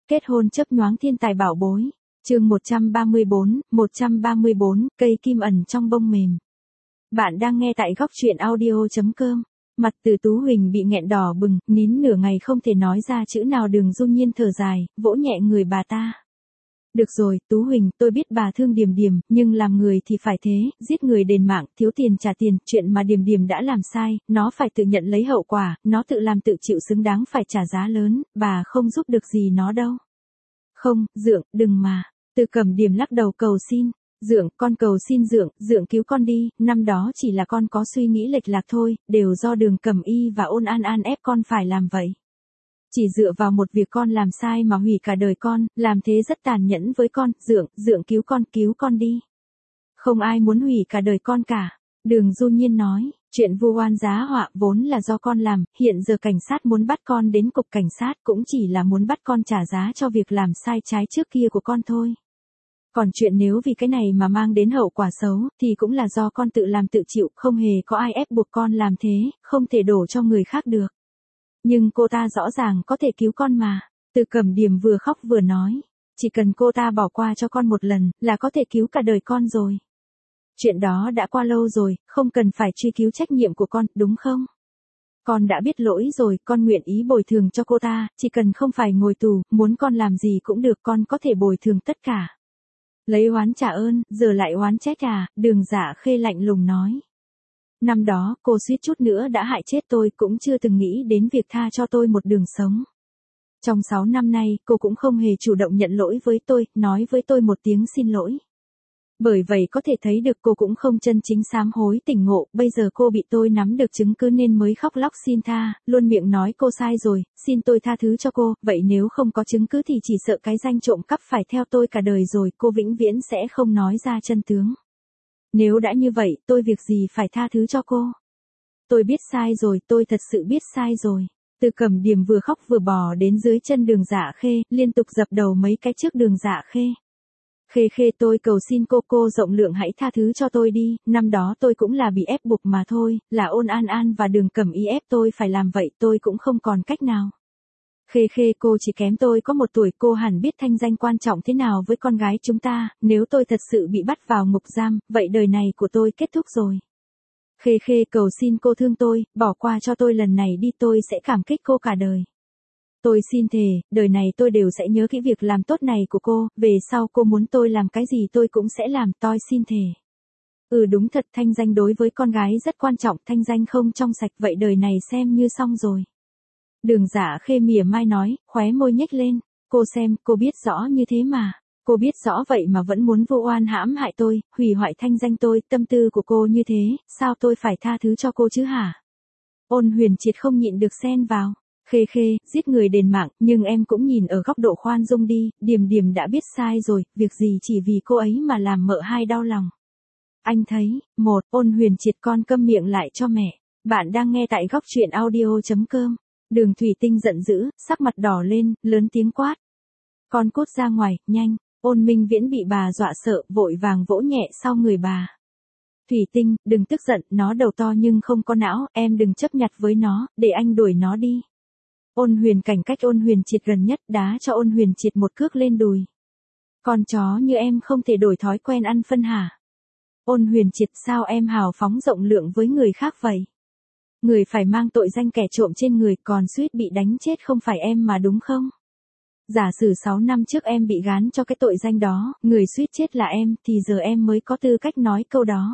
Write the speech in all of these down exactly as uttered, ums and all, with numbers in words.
Kết hôn chớp nhoáng thiên tài bảo bối. Chương một trăm ba mươi bốn, một trăm ba mươi bốn, cây kim ẩn trong bông mềm. Bạn đang nghe tại góc truyện audio chấm com. Mặt Từ Tú Huỳnh bị nghẹn đỏ bừng, nín nửa ngày không thể nói ra chữ nào. Đường Du Nhiên thở dài, vỗ nhẹ người bà ta. Được rồi, Tú Huỳnh, tôi biết bà thương Điềm Điềm, nhưng làm người thì phải thế, giết người đền mạng, thiếu tiền trả tiền, chuyện mà Điềm Điềm đã làm sai, nó phải tự nhận lấy hậu quả, nó tự làm tự chịu xứng đáng phải trả giá lớn, bà không giúp được gì nó đâu. Không, Dượng, đừng mà. Từ Cẩm Điềm lắc đầu cầu xin. Dượng, con cầu xin Dượng, Dượng cứu con đi, năm đó chỉ là con có suy nghĩ lệch lạc thôi, đều do Đường Cẩm Y và Ôn An An ép con phải làm vậy. Chỉ dựa vào một việc con làm sai mà hủy cả đời con, làm thế rất tàn nhẫn với con, Dượng, Dượng cứu con, cứu con đi. Không ai muốn hủy cả đời con cả. Đường Du Nhiên nói, chuyện vu oan giá họa vốn là do con làm, hiện giờ cảnh sát muốn bắt con đến cục cảnh sát cũng chỉ là muốn bắt con trả giá cho việc làm sai trái trước kia của con thôi. Còn chuyện nếu vì cái này mà mang đến hậu quả xấu, thì cũng là do con tự làm tự chịu, không hề có ai ép buộc con làm thế, không thể đổ cho người khác được. Nhưng cô ta rõ ràng có thể cứu con mà. Từ Cẩm Điềm vừa khóc vừa nói, chỉ cần cô ta bỏ qua cho con một lần, là có thể cứu cả đời con rồi. Chuyện đó đã qua lâu rồi, không cần phải truy cứu trách nhiệm của con, đúng không? Con đã biết lỗi rồi, con nguyện ý bồi thường cho cô ta, chỉ cần không phải ngồi tù, muốn con làm gì cũng được, con có thể bồi thường tất cả. Lấy oán trả ơn, giờ lại oán trách à, Đường Dạ Khê lạnh lùng nói. Năm đó, cô suýt chút nữa đã hại chết tôi, cũng chưa từng nghĩ đến việc tha cho tôi một đường sống. Trong sáu năm nay, cô cũng không hề chủ động nhận lỗi với tôi, nói với tôi một tiếng xin lỗi. Bởi vậy có thể thấy được cô cũng không chân chính sám hối tỉnh ngộ, bây giờ cô bị tôi nắm được chứng cứ nên mới khóc lóc xin tha, luôn miệng nói cô sai rồi, xin tôi tha thứ cho cô, vậy nếu không có chứng cứ thì chỉ sợ cái danh trộm cắp phải theo tôi cả đời rồi, cô vĩnh viễn sẽ không nói ra chân tướng. Nếu đã như vậy, tôi việc gì phải tha thứ cho cô? Tôi biết sai rồi, tôi thật sự biết sai rồi. Từ Cẩm Điềm vừa khóc vừa bò đến dưới chân Đường Dạ Khê, liên tục dập đầu mấy cái trước Đường Dạ Khê. Khê Khê, tôi cầu xin cô, cô rộng lượng hãy tha thứ cho tôi đi, năm đó tôi cũng là bị ép buộc mà thôi, là Ôn An An và Đường Cẩm Y ép tôi phải làm vậy, tôi cũng không còn cách nào. Khê Khê, cô chỉ kém tôi có một tuổi, cô hẳn biết thanh danh quan trọng thế nào với con gái chúng ta, nếu tôi thật sự bị bắt vào ngục giam, vậy đời này của tôi kết thúc rồi. Khê Khê, cầu xin cô thương tôi, bỏ qua cho tôi lần này đi, tôi sẽ cảm kích cô cả đời. Tôi xin thề, đời này tôi đều sẽ nhớ kỹ việc làm tốt này của cô, về sau cô muốn tôi làm cái gì tôi cũng sẽ làm, tôi xin thề. Ừ đúng thật, thanh danh đối với con gái rất quan trọng, thanh danh không trong sạch, vậy đời này xem như xong rồi. Đường Dạ Khê mỉa mai nói, khóe môi nhếch lên, cô xem, cô biết rõ như thế mà. Cô biết rõ vậy mà vẫn muốn vu oan hãm hại tôi, hủy hoại thanh danh tôi, tâm tư của cô như thế, sao tôi phải tha thứ cho cô chứ hả? Ôn Huyền Triệt không nhịn được xen vào. Khê Khê, giết người đền mạng, nhưng em cũng nhìn ở góc độ khoan dung đi, Điềm Điềm đã biết sai rồi, việc gì chỉ vì cô ấy mà làm mợ hai đau lòng. Anh thấy, một, Ôn Huyền Triệt, con câm miệng lại cho mẹ. Bạn đang nghe tại góc truyện audio chấm com. Đường Thủy Tinh giận dữ, sắc mặt đỏ lên, lớn tiếng quát. Con cút ra ngoài, nhanh. Ôn Minh Viễn bị bà dọa sợ, vội vàng vỗ nhẹ sau người bà. Thủy Tinh, đừng tức giận, nó đầu to nhưng không có não, em đừng chấp nhặt với nó, để anh đuổi nó đi. Ôn Huyền Cảnh cách Ôn Huyền Triệt gần nhất, đá cho Ôn Huyền Triệt một cước lên đùi. Con chó như em không thể đổi thói quen ăn phân hả? Ôn Huyền Triệt, sao em hào phóng rộng lượng với người khác vậy? Người phải mang tội danh kẻ trộm trên người, còn suýt bị đánh chết không phải em mà đúng không? Giả sử sáu năm trước em bị gán cho cái tội danh đó, người suýt chết là em, thì giờ em mới có tư cách nói câu đó.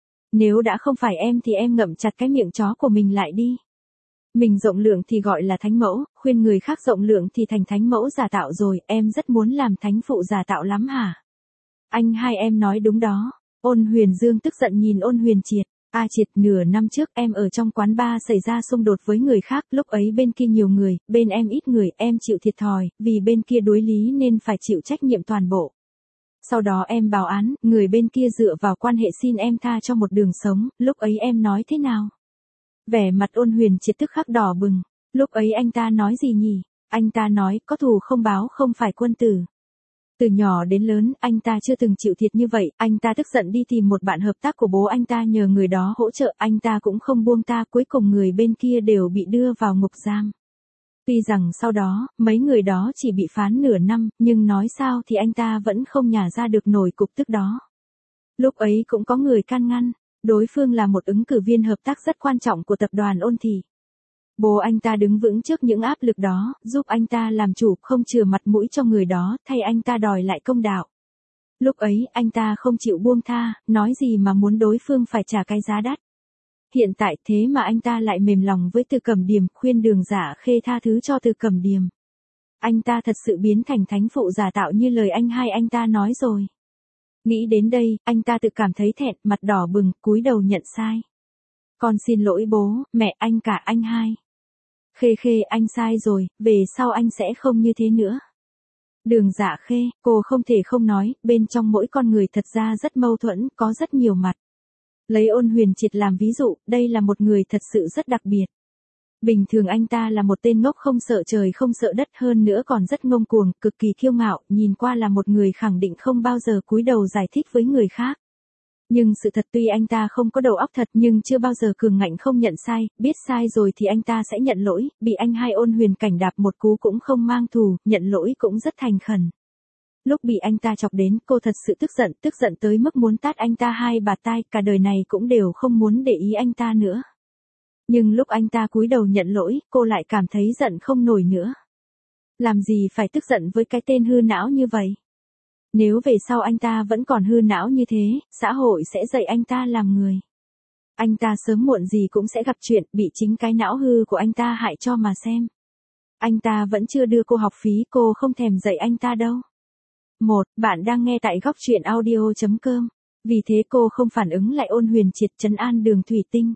Nếu đã không phải em thì em ngậm chặt cái miệng chó của mình lại đi. Mình rộng lượng thì gọi là thánh mẫu, khuyên người khác rộng lượng thì thành thánh mẫu giả tạo rồi, em rất muốn làm thánh phụ giả tạo lắm hả? Anh hai em nói đúng đó. Ôn Huyền Dương tức giận nhìn Ôn Huyền Triệt. A Triệt, nửa năm trước em ở trong quán bar xảy ra xung đột với người khác, lúc ấy bên kia nhiều người, bên em ít người, em chịu thiệt thòi, vì bên kia đối lý nên phải chịu trách nhiệm toàn bộ. Sau đó em báo án, người bên kia dựa vào quan hệ xin em tha cho một đường sống, lúc ấy em nói thế nào? Vẻ mặt Ôn Huyền Triệt tức khắc đỏ bừng, lúc ấy anh ta nói gì nhỉ? Anh ta nói, có thù không báo không phải quân tử. Từ nhỏ đến lớn, anh ta chưa từng chịu thiệt như vậy, anh ta tức giận đi tìm một bạn hợp tác của bố anh ta nhờ người đó hỗ trợ, anh ta cũng không buông ta, cuối cùng người bên kia đều bị đưa vào ngục giam. Tuy rằng sau đó, mấy người đó chỉ bị phán nửa năm, nhưng nói sao thì anh ta vẫn không nhả ra được nổi cục tức đó. Lúc ấy cũng có người can ngăn, đối phương là một ứng cử viên hợp tác rất quan trọng của tập đoàn Ôn Thị. Bố anh ta đứng vững trước những áp lực đó, giúp anh ta làm chủ, không chừa mặt mũi cho người đó, thay anh ta đòi lại công đạo. Lúc ấy, anh ta không chịu buông tha, nói gì mà muốn đối phương phải trả cái giá đắt. Hiện tại thế mà anh ta lại mềm lòng với Từ Cẩm Điềm, khuyên Đường Dạ Khê tha thứ cho Từ Cẩm Điềm. Anh ta thật sự biến thành thánh phụ giả tạo như lời anh hai anh ta nói rồi. Nghĩ đến đây, anh ta tự cảm thấy thẹn, mặt đỏ bừng, cúi đầu nhận sai. Con xin lỗi bố, mẹ, anh cả, anh hai. Khê Khê, anh sai rồi, về sau anh sẽ không như thế nữa. Đường Dạ Khê, cô không thể không nói, bên trong mỗi con người thật ra rất mâu thuẫn, có rất nhiều mặt. Lấy Ôn Huyền Triệt làm ví dụ, đây là một người thật sự rất đặc biệt. Bình thường anh ta là một tên ngốc không sợ trời không sợ đất, hơn nữa còn rất ngông cuồng, cực kỳ kiêu ngạo, nhìn qua là một người khẳng định không bao giờ cúi đầu giải thích với người khác. Nhưng sự thật tuy anh ta không có đầu óc thật nhưng chưa bao giờ cường ngạnh không nhận sai, biết sai rồi thì anh ta sẽ nhận lỗi, bị anh hai Ôn Huyền Cảnh đạp một cú cũng không mang thù, nhận lỗi cũng rất thành khẩn. Lúc bị anh ta chọc đến, cô thật sự tức giận, tức giận tới mức muốn tát anh ta hai bạt tai, cả đời này cũng đều không muốn để ý anh ta nữa. Nhưng lúc anh ta cúi đầu nhận lỗi, cô lại cảm thấy giận không nổi nữa. Làm gì phải tức giận với cái tên hư não như vậy? Nếu về sau anh ta vẫn còn hư não như thế, xã hội sẽ dạy anh ta làm người. Anh ta sớm muộn gì cũng sẽ gặp chuyện bị chính cái não hư của anh ta hại cho mà xem. Anh ta vẫn chưa đưa cô học phí, cô không thèm dạy anh ta đâu. Một, bạn đang nghe tại góc truyện audio chấm com. Vì thế cô không phản ứng lại Ôn Huyền Triệt trấn an Đường Thủy Tinh.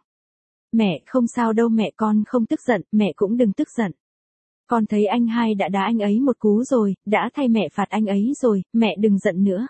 Mẹ, không sao đâu mẹ, con không tức giận, mẹ cũng đừng tức giận. Con thấy anh hai đã đá anh ấy một cú rồi, đã thay mẹ phạt anh ấy rồi, mẹ đừng giận nữa.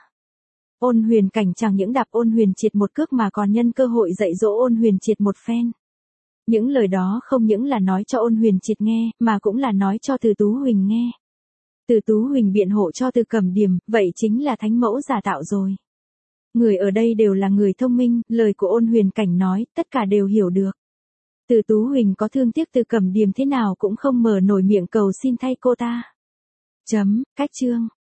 Ôn Huyền Cảnh chẳng những đạp Ôn Huyền Triệt một cước mà còn nhân cơ hội dạy dỗ Ôn Huyền Triệt một phen. Những lời đó không những là nói cho Ôn Huyền Triệt nghe, mà cũng là nói cho Từ Tú Huỳnh nghe. Từ Tú Huỳnh biện hộ cho Từ Cẩm Điềm, vậy chính là thánh mẫu giả tạo rồi. Người ở đây đều là người thông minh, lời của Ôn Huyền Cảnh nói, tất cả đều hiểu được. Từ Tú Huỳnh có thương tiếc Từ Cẩm Điềm thế nào cũng không mở nổi miệng cầu xin thay cô ta. Chấm, cách chương.